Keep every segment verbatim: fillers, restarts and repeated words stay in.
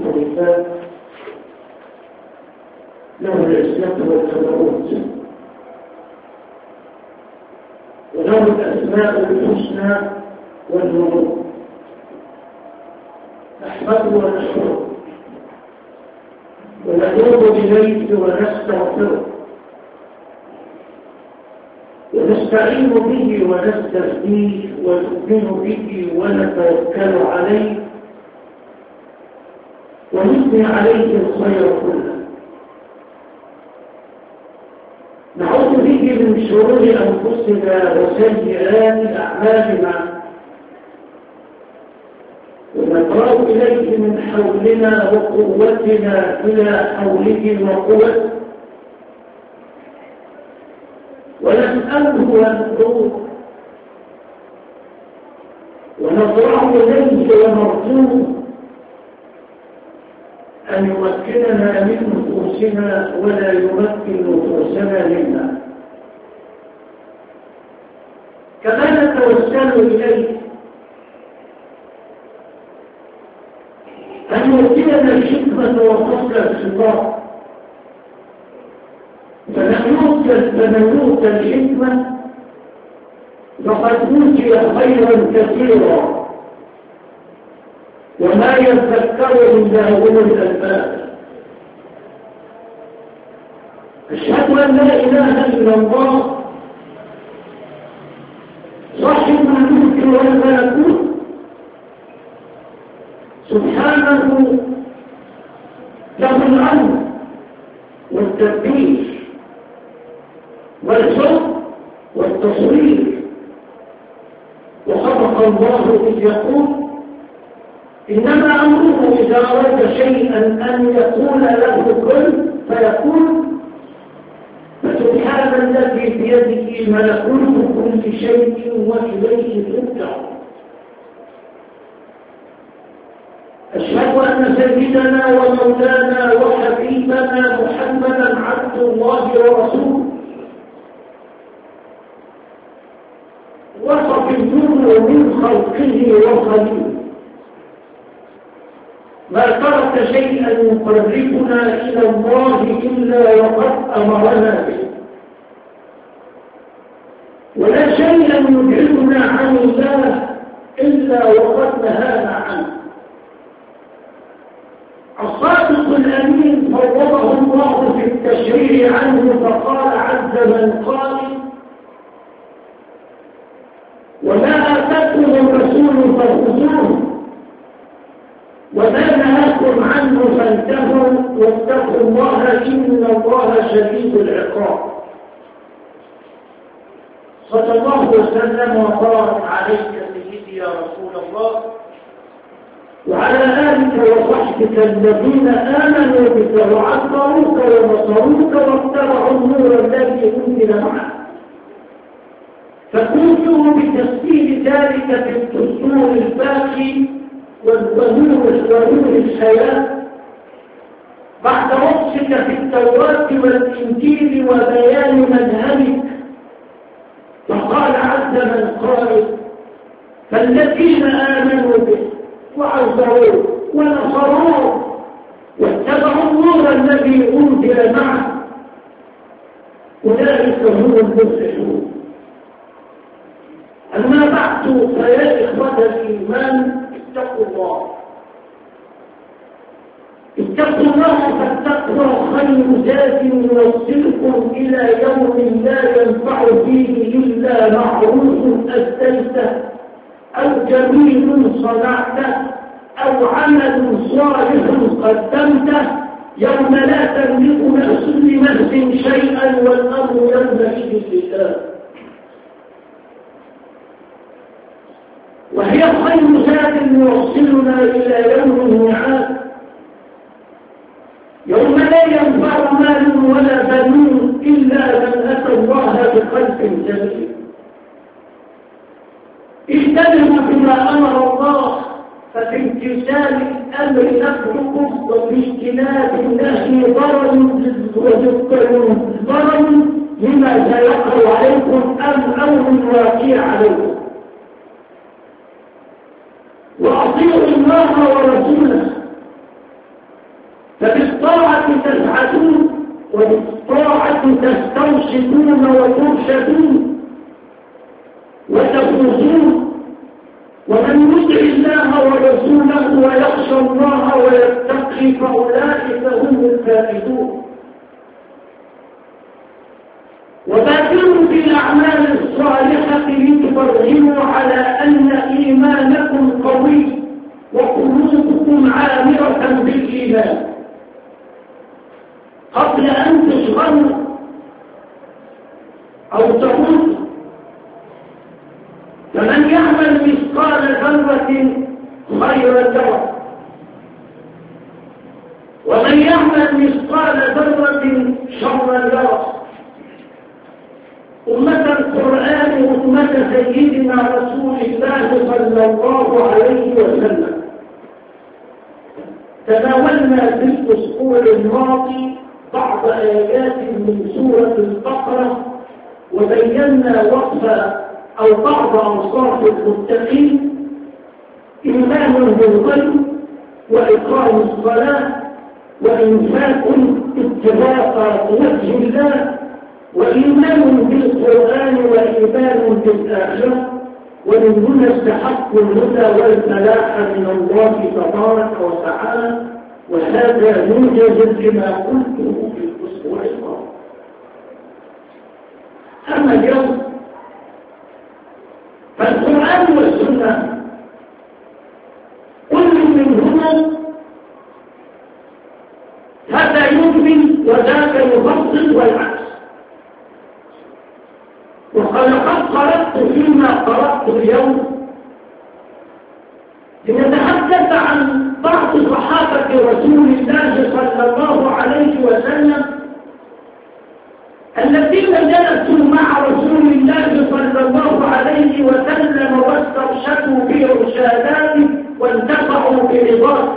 الخلفاء له العزة والجبروت وله الأسماء الحسنى والنور. نحمده ونشكره ونتوب إليه ونستغفره ونستعين به ونستهديه ونؤمن به ونتوكل عليه ونثني عليه الخير كله. نعوذ به من شرور أنفسنا وسيئات أعمالنا ونبرأ إليه من حولنا وقوتنا إلى حوله وقوته ونسأله وندعوه ونضرع إليه ونرجوه أن يمكننا من نفوسنا ولا يمكن نفوسنا منا. كما نتوسل إليه أن يؤتينا الحكمة وفصل الخطاب، فمن يؤتى الحكمة فقد أوتي خيرا كثيرا وما يذكر إلا أولو الألباب. أشهد أن لا إله إلا الله صاحب الملك والملكوت سبحانه له الأمر والتدبير والحكم والتصوير. وخلق الله إذ يقول إنما أمره إذا أراد شيئا أن يقول له كن فيكون. فسبحان الذي بيده ملكوت كل شيء وإليه ترجعون. أشهد أن سيدنا ومولانا وحبيبنا محمدا عبد الله ورسوله وصفيه من خلقه وخليله، ما ترك شيئا يقربنا إلى الله إلا وقد أمرنا به، ولا شيئا يبعدنا عن الله إلا وقد نهانا عنه. الصادق الأمين فوضه الله في التشريع عنه فقال عز من قال وما آتاكم الرسول فخذوه وما نهاكم عنه فانتهوا واتقوا الله إن الله شديد العقاب. صلى الله وسلم وبارك عليك سيدي يا رسول الله وعلى آلك وصحبك الذين آمنوا بك وعذروك ونصروك واتبعوا النور الذي أنزل معك، فكنتم بتسجيل ذلك في الدستور الباقي والنور الحياة بعد وصفك في التوراة والإنجيل وبيان منهجك. فقال عز من قال فالذين آمنوا به وعزروه ونصروه واتبعوا النور الذي أنزل معه أولئك هم المفلحون. أما بعد فيا إخوة الإيمان اتقوا الله اتقوا الله فالتقوى خير زاد يوصلكم إلى يوم لا ينفع فيه إلا معروف أسديته أو جميل صنعته أو عمل صالح قدمته يوم لا تملك نفس لنفس شيئا والأمر يومئذ لله. وهي خير زاد يوصلنا إلى يوم الميعاد يوم لا ينفع مال ولا بنون إلا من أتى الله بقلب سليم. اجتنبوا بما أمر الله ففي امتثال الأمر نفعكم وفي اجتناب النهي ضرر ضرر لما سيقع عليكم أم أمر واقع عليكم. وأطيعوا الله ورسوله وبالطاعة تسترشدون وترشدون وتفوزون. ومن يطع الله ورسوله ويخشى الله ويتقي فأولئك هم الفائزون. وبادروا بالأعمال الصالحة لتبرهنوا على أن إيمانكم قوي وقلوبكم عامرة بالإيمان قبل أن تشغلوا أو تموتوا. فمن يعمل مثقال ذرة خيرا يره، ومن يعمل مثقال ذرة شرا يره. أمة القرآن وأمة سيدنا رسول الله صلى الله عليه وسلم، تناولنا في الأسبوع الماضي بعض آيات من سورة البقرة وبينا وصف أو بعض أوصاف المتقين: إيمان بالغيب وإقام الصلاة وإنفاق ابتغاء وجه الله وإيمان بالقرآن وإيمان بالآخرة. ومن هنا استحق الهدى والفلاح من الله تبارك وتعالى. وهذا موجز لما قلته في الأسبوع الماضي. أما اليوم فالقرآن والسنة كل منهما هذا يؤمن وذاك يفصل والعكس. وقد قرأت فيما قرأت اليوم لنتحدث عن بعض صحابة رسول الله صلى الله عليه وسلم الذين جلسوا مع رسول الله صلى الله عليه وسلم واسترشدوا بإرشاداته وانتفعوا برضاه.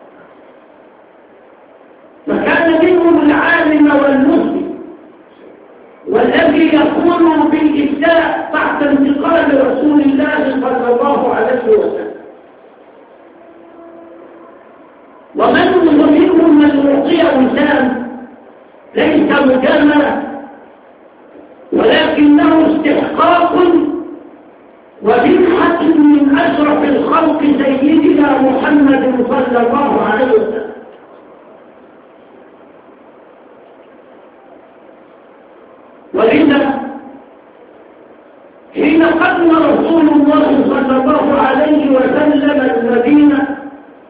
فكان منهم العالم والمسلم والذي يقول بالإفتاء بعد انتقال رسول الله صلى الله عليه وسلم، ومن منهم من يعطي وسام ليس مجاملة ولكنه استحقاق ومنحة من أشرف الخلق سيدنا محمد صلى الله عليه وسلم. ولذا حين قدم رسول الله صلى الله عليه وسلم المدينة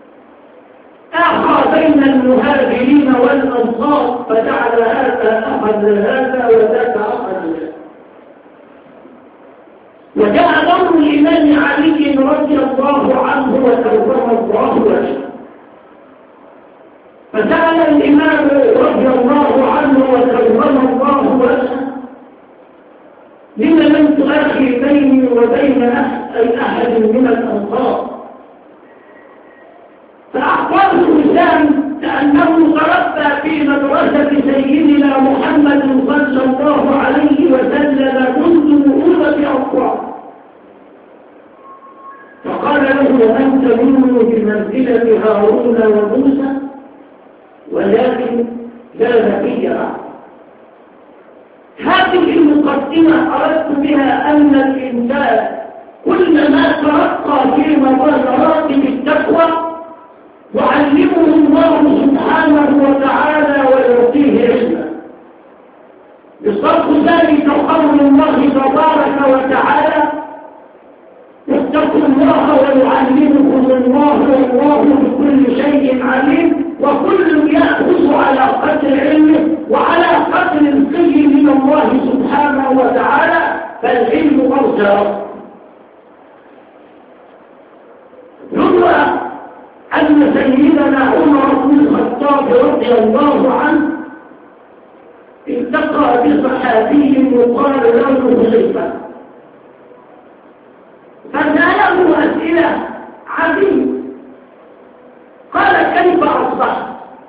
أخى بين المهاجرين والأنصار فجعل هذا أخذ هذا وذاك أخذ هذا. وجاء أمر الإمام علي رضي الله عنه وكرم الله وجهه، فسأل الإمام رضي الله عنه وكرم الله وجهه: لما لم تؤخي بيني وبين أحد من الأنصار؟ فأخبره وسام كأنه تربى في مدرسة سيدنا محمد صلى الله عليه وسلم منذ مؤونة أطفال، فقال له: أنت منه بمنزلة هارون وموسى ولكن لا نبي معه. هذه المقدمة أردت بها أن الإنسان كلما ترقى في مراتب التقوى يعلمه الله سبحانه وتعالى ويعطيه علما. بصرف ذلك قول الله تبارك وتعالى: اتقوا الله ويعلمكم الله والله بكل شيء عليم. وكل يأخذ على قدر علمه وعلى قدر القي من الله سبحانه وتعالى، فالعلم أرجى. يروى أن سيدنا عمر بن الخطاب رضي الله عنه التقى بصحابي يقال له حذيفة، فسأله أسئلة عديدة. قال: كيف أصبحت؟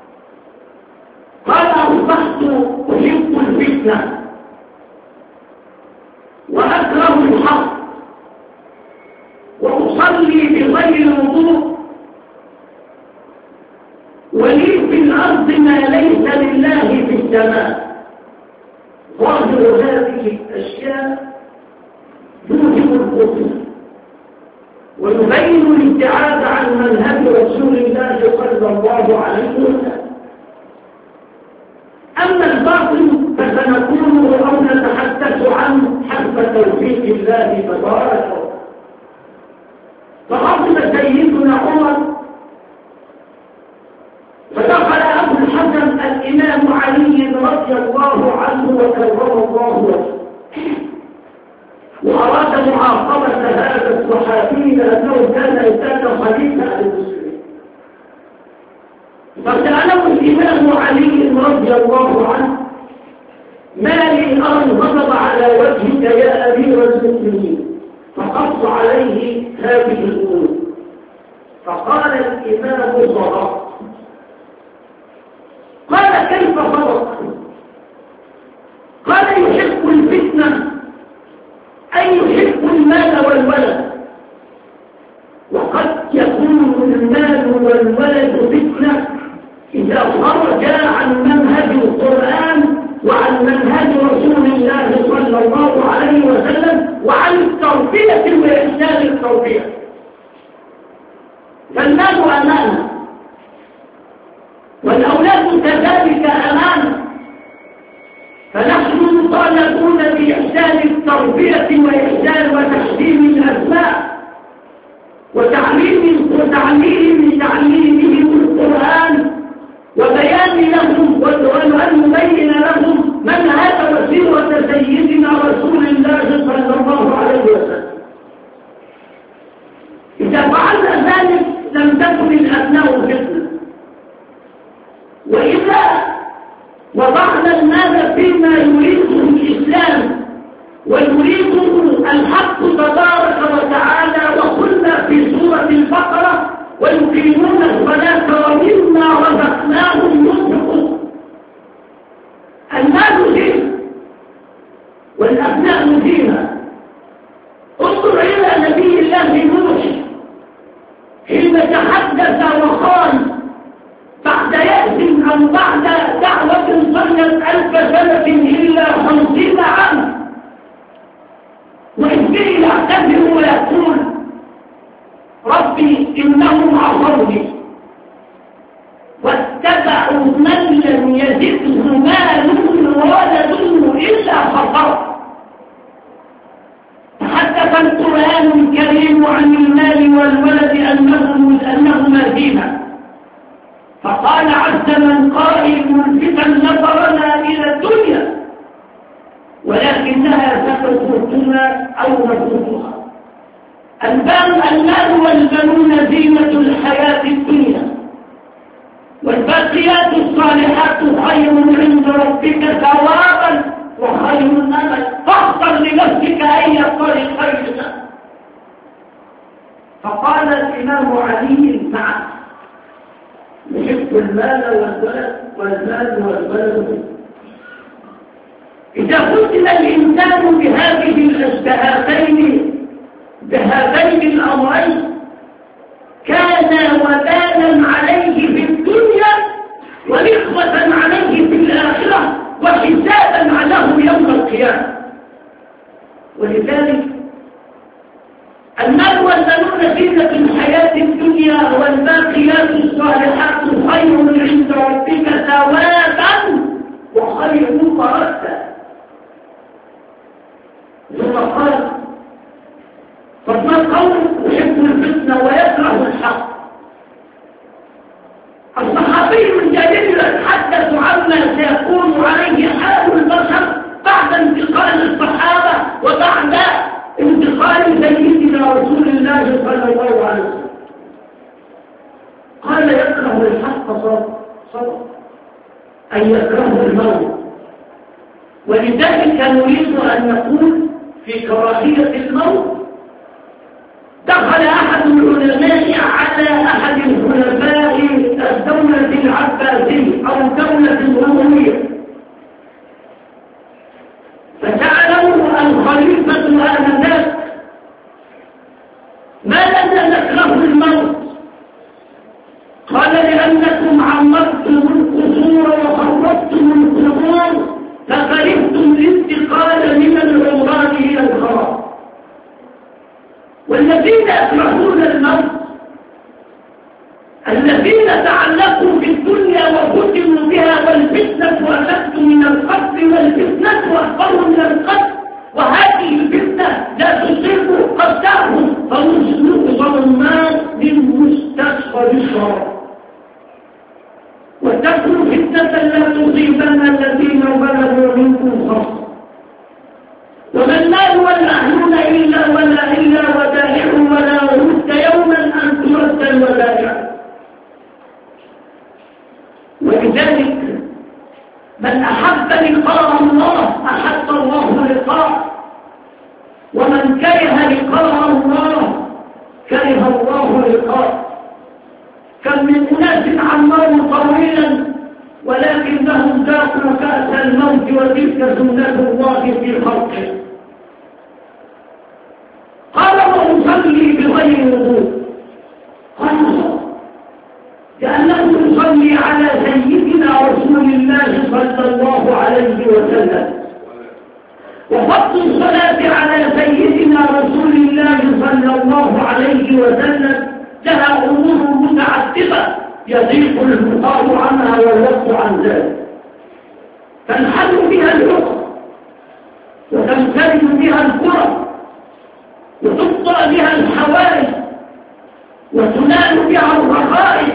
قال: أصبحت أحب الفتنة وأكره الحق وأصلي بغير وضوء ولي في الأرض ما ليس لله في السماء. ظاهر هذه الأشياء يوجب الخطوة ويبين الابتعاد عن منهج رسول الله صلى الله عليه وسلم. أما الباطل فسنقول أو نتحدث عنه حسب توفيق الله تبارك وتعالى. فقصد سيدنا عمر فدخل أبو الحسن الإمام علي رضي الله عنه وكرم الله وجهه وأراد معاقبة هذا الصحابي لأنه كان إنسان خليفة للمسلمين. فسأله الإمام علي رضي الله عنه: ما لي أرى الغضب على وجهك يا أمير المؤمنين؟ فقص عليه هذه الأمور. فقال الإمام: صدقت. قال: كيف صدق؟ قال: يحب الفتنة أي يحب المال والولد، وقد يكون المال والولد فتنة إذا خرج عن منهج القرآن وعن منهج رسول الله صلى الله عليه وسلم وعن التربية وإحسان التربية. فالمال أمانة والأولاد كذلك أمانة، فنحن مطالبون بإحسان التربية وإحسان وتحسين الأسماء وتعليم وتعليم تعليمهم القرآن وبيان لهم وأن نبين لهم منهج وسيرة سيدنا رسول الله صلى الله عليه وسلم. إذا فعلنا ذلك لم تكن الأبناء فتنة. وإذا وضعنا المال فيما يريده الإسلام ويريده الحق تبارك وتعالى، وقلنا في سورة البقرة: ويقيمون الصلاة ومما رزقناهم ينفقون. المال زينة والأبناء زينة. انظر إلى نبي الله نوح حين تحدث وقال بعد يأس أو بعد دعوة صلت ألف سنة إلا خمسين عاما، وإذ به يعتذر ويقول: ربي إنهم عصوني واتبعوا من لم يزده ماله وولده إلا خسارة. تحدث القرآن الكريم عن المال والولد أنهم أنهما زينة، فقال عز من قائل: ملفتا نظرنا إلى الدنيا ولكنها ستفوتنا أو نفوتها. المال والبنون زينة الحياة الدنيا، والباقيات الصالحات خير عند ربك ثوابا وخير أمل. فاختر لنفسك أي الطريقين. فقال الإمام علي: نعم، يحب المال والولد والمال والولد. إذا قتل الإنسان بهذه الاشتهاتين بهذين الأمرين كان وبالا عليه في الدنيا ونخوة عليه في الآخرة وحسابا له يوم القيامة. ولذلك المال والبنون زينة الحياة الدنيا والباقيات الصالحات خير عند ربك ثوابا وخير مردا. ثم قال: فما القول يحب الفتنة ويكره الحق. الصحابي الجليل يتحدث عما سيكون عليه حال البشر بعد انتقال الصحابة وبعد انتقال سيدنا رسول الله صلى الله عليه وسلم. قال: يكره الحق صدق أن يكره الموت. ولذلك نريد أن نقول في كراهية الموت: دخل أحد العلماء على أحد الخلفاء الدولة العباسية أو الدولة الأموية فسأله الخليفة آنذاك: ما لنا نكره الموت؟ قال: لأنكم عمرتم تعلقوا في الدنيا وفتنوا بها، والفتنة أشد من القتل، والفتنة أكبر من القتل، وهذه الفتنة لا تصيب قتلهم فمعظم الناس للمستشفى بالشرع. وتكون فتنة لا تصيبن الذين بلغوا منكم خاصة، وما المال والأهلون إلا ولا إلا ودائع، ولا رد يوما أن ترد الودائع. ولذلك من أحب لقاء الله أحب الله لقاءه، ومن كره لقاء الله كره الله لقاءه. كم من أناس عمروا طويلا ولكنهم ذاقوا كأس الموت، وتلك سنة الله في خلقه. قال وأصلي بغير وضوء، قال لأنه يصلي على سيدنا رسول الله صلى الله عليه وسلم. وفضل الصلاة على سيدنا رسول الله صلى الله عليه وسلم لها أمور متعددة يضيق المقام عنها والوقت عن ذلك. تنحل بها العقد، وتمتلئ بها الكرة، وتبطأ بها الحوائج، وتنال بها الرخائص،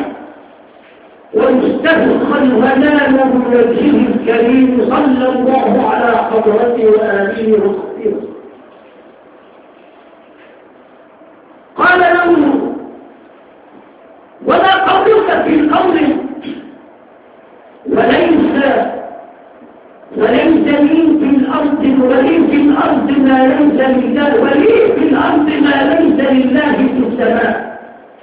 ويستدخل الغنام من وجهه الكريم صلى الله على حضرته وآله وصحبه. قال له ولا قولك في قول وليس وليس لي في الأرض ولي في الأرض ما ليس لله ولي في الأرض ما ليس لله في السماء.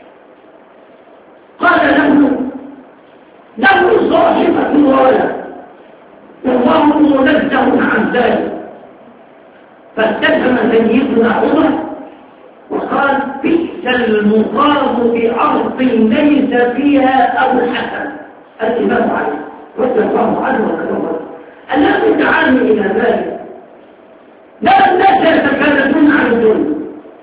قال له له صاحبة غاية والله منزه عن ذلك. فابتسم سيدنا عمر وقال بئس المقام بأرض ليس فيها أبو الحسن الإمام علي رضي الله عنه وكرمه. الناس تعاني إلى ذلك، لا الناس يتكلمون عن الدنيا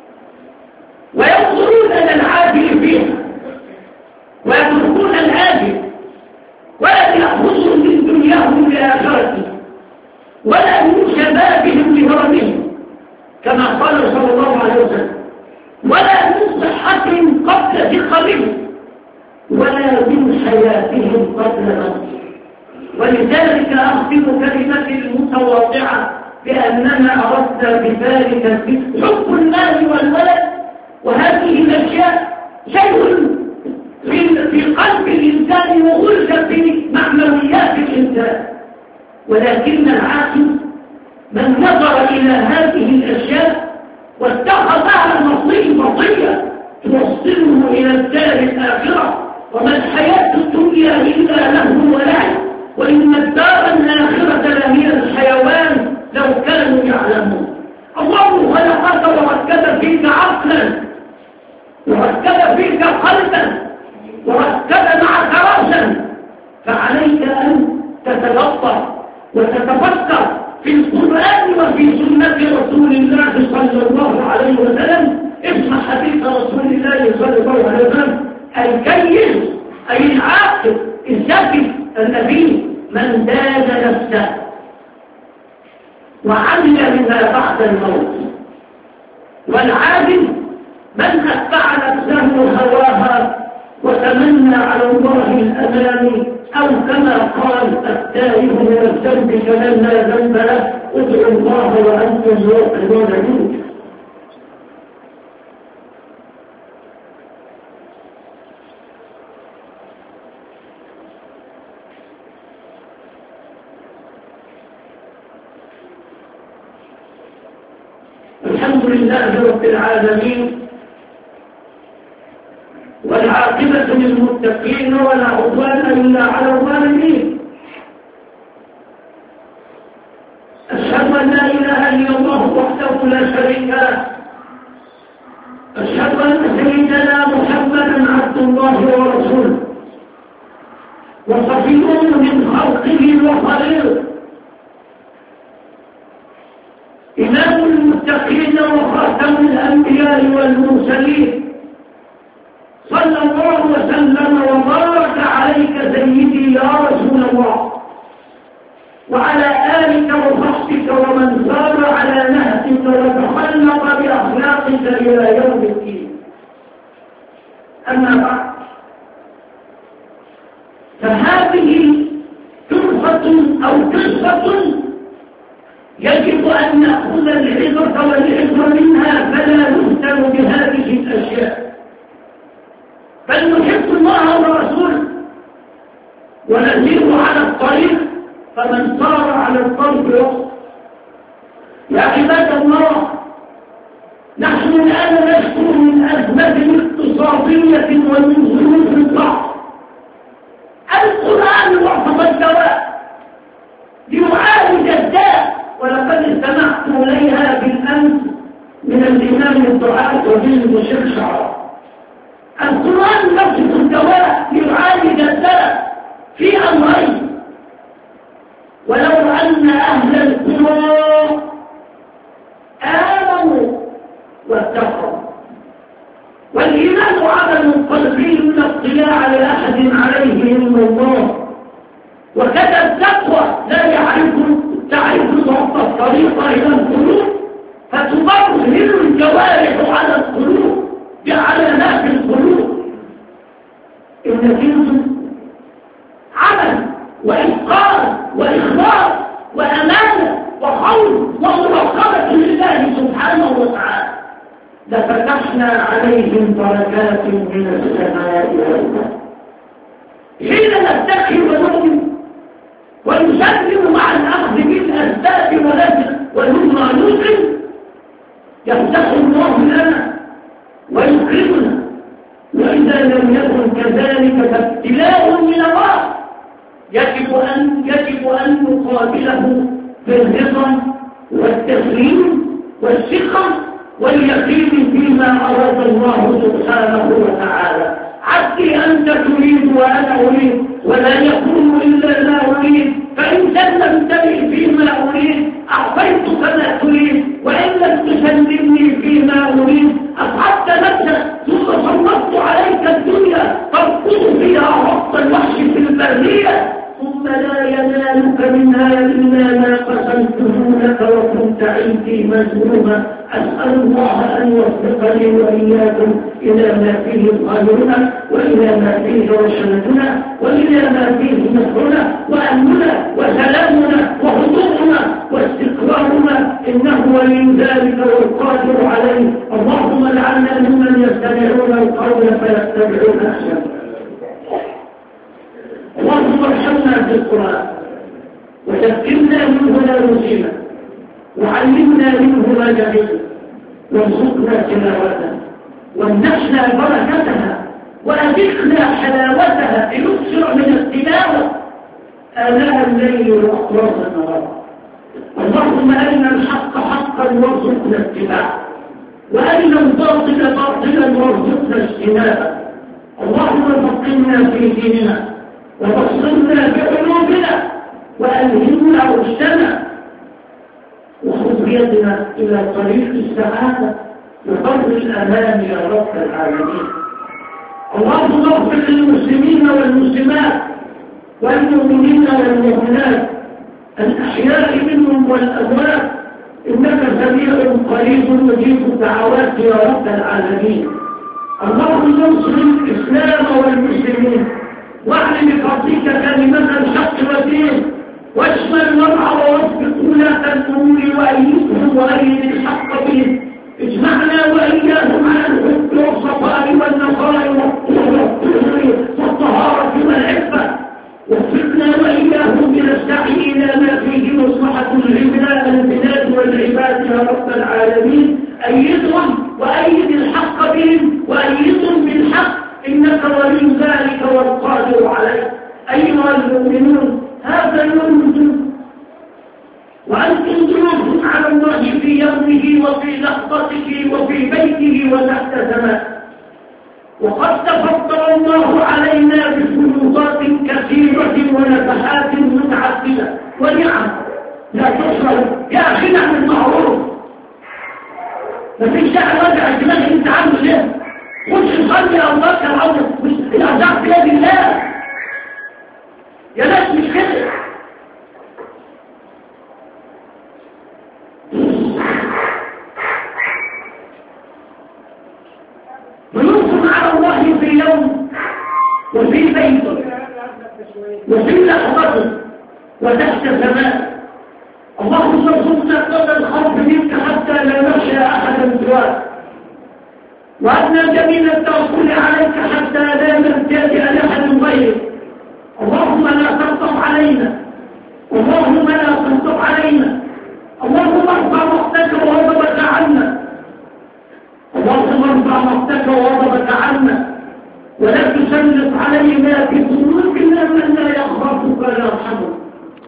وينظرون إلى العاجل فيها ويتركون الآجل، ولا يأخذوا من دنياهم لآخرته، ولا من شبابهم لهرمهم كما قال صلى الله عليه وسلم، ولا من صحتهم قبل ثقلهم، ولا من حياتهم قبل موتهم. ولذلك أختم كلمتي المتواضعة بأننا أردنا بذلك حب المال والولد، وهذه الأشياء شيء في قلب الإنسان وغلت في معنويات الإنسان. ولكن العاقل من نظر إلى هذه الأشياء واتخذها مصيبة توصله إلى الدار الآخرة. وما الحياة الدنيا إلا له ولعب، وإن الدار الآخرة لهي الحيوان لو كانوا يعلمون. الله خلقك وركب فيك عقلا، وركب فيك قلبا، وركب معك رأسا، فعليك أن تتلطف وتتفكر في القرآن وفي سنة رسول الله صلى الله عليه وسلم. اسمع حديث رسول الله صلى الله عليه وسلم: الكيس أي العاقل الذكي النبي من دان نفسه وعمل بما بعد الموت، والعادل من أتبع نفسه هواها وتمنى على الله الأمان، أو كما قال التائب من الذنب كمن لا ذنب له ادعوا الله وأنتم موقنون منه. الحمد لله رب العالمين، والعاقبة للمتقين ولا عدوان إلا على الظالمين. أشهد أن لا إله إلا الله وحده لا شريك له، أشهد أن سيدنا محمدا عبد الله ورسوله وصفيه من خلقه وخليله، إمام المتقين وخاتم الأنبياء والمرسلين، صلى الله وسلم وبارك عليك سيدي يا رسول الله، وعلى آلك وصحبك ومن سار على نهجك وتخلق بأخلاقك إلى يوم الدين. أما بعد، فهذه قصة أو قصة يجب أن نأخذ العبرة والعبرة منها، فلا نفتن بهذه الأشياء، بل نحب الله ورسوله ونسير على الطريق، فمن صار على الطريق يخطئ. يا عباد الله، نحن الآن نشكو من أزمة اقتصادية ومن ظروف الضعف. القرآن وصف الدواء ليعالج الداء، ولقد استمعت إليها بالأمس من الإمام الدعاء وزير الشيخ شعراء. القرآن يصف الدواء ليعالج الداء في أمرين: ولو أن أهل القرى آمنوا واتقوا. والإيمان عمل قلبي لا اطلاع لأحد عليه إلا الله، وكذا التقوى لا يعرف تعرف ضبط الطريق إلى القلوب، فتبرهن الجوارح على القلوب بعلامات القلوب. النتيجة عمل وإتقان وإخلاص وأمانة وخوف ومراقبة لله سبحانه وتعالى، لفتحنا عليهم بركات من السماء والأرض. حين نتقي ونؤمن ونسلم مع الأخذ بالأسباب ونمر نوقن، يفتح الله لنا ويكرمنا. وإذا لم يكن كذلك فابتلاء من الله، يجب أن يجب أن نقابله بالرضا والتسليم والثقة واليقين فيما أراد الله سبحانه وتعالى. عبدي أنت تريد وأنا أريد، ولا يكون إلا ما أريد، فإن سلمتني فيما أريد أعطيتك ما تريد، وإن لم تسلمني فيما أريد أصعدت نفسك، ثم سلطت عليك الدنيا تركض فيها وقت الوحش في البرية، ثم لا ينالك منها إلا ما قسمته لك وكنت عندي مزلوما. أسأل الله أن يوفقني وإياكم إلى ما فيه خيرنا، وإلى ما فيه رشدنا، وإلى ما فيه نصرنا وأمننا وسلامنا وهدوءنا واستقرارنا، إنه ولي ذلك والقادر عليه. اللهم اجعلنا ممن يستمعون القول فيتبعون أحسنه. اللهم ارحمنا بالقرآن وذكرنا منه لا نسينا، وعلمنا منه ما جهلنا، وارزقنا تلاوته، وامنحنا بركتها، وأذقنا حلاوتها لنكثر من التلاوة آلاء الليل وأطراف النهار. اللهم أرنا الحق حقا وارزقنا اتباعه، وأرنا الباطل باطلا وارزقنا اجتنابه. اللهم فقهنا في ديننا، وبصرنا بقلوبنا، وألهمنا رشدنا، وخذ بيدنا إلى طريق السعادة وبر الأمان يا رب العالمين. اللهم اغفر للمسلمين والمسلمات والمؤمنين والمؤمنات الأحياء منهم والأموات، إنك سميع قريب مجيب الدعوات يا رب العالمين. اللهم انصر الإسلام والمسلمين، واعلم بفضلك كلمة الحق والدين، واشمل المرعى ووفق ولاة الأمور وأيدهم وأيد الحق بهم. اجمعنا وإياهم على الحب والصفاء والنقاء والطهر والطهارة والعفة، وفقنا وإياهم إلى السعي إلى ما فيه مصلحة البلاد والعباد يا رب العالمين. أيدهم وأيد الحق بهم وأيدهم بالحق، إنك ولي ذلك والقادر عليه. أيها المؤمنون، هذا يوم وأنتم ضيوف على الله في يومه وفي لحظته وفي بيته وتحت سماه، وقد تفضل الله علينا بفيوضات كثيرة ونفحات متعددة ونعم لا تحصى. يا أخي نعم المعروف، مفيش داعي وجع الدماغ. انت عامل ايه؟ خش صلي الله كالعودة مش الأرزاق بيد الله يا ناس مش كده. بنصم على الله في يوم وفي بيت وفي لحظته وتحت السماء. اللهم ارزقنا قبل الخوف منك حتى لا نخشى احدا سواك، وأن جميل التوكل عليك حتى لا نلتجئ لأحد غيرك،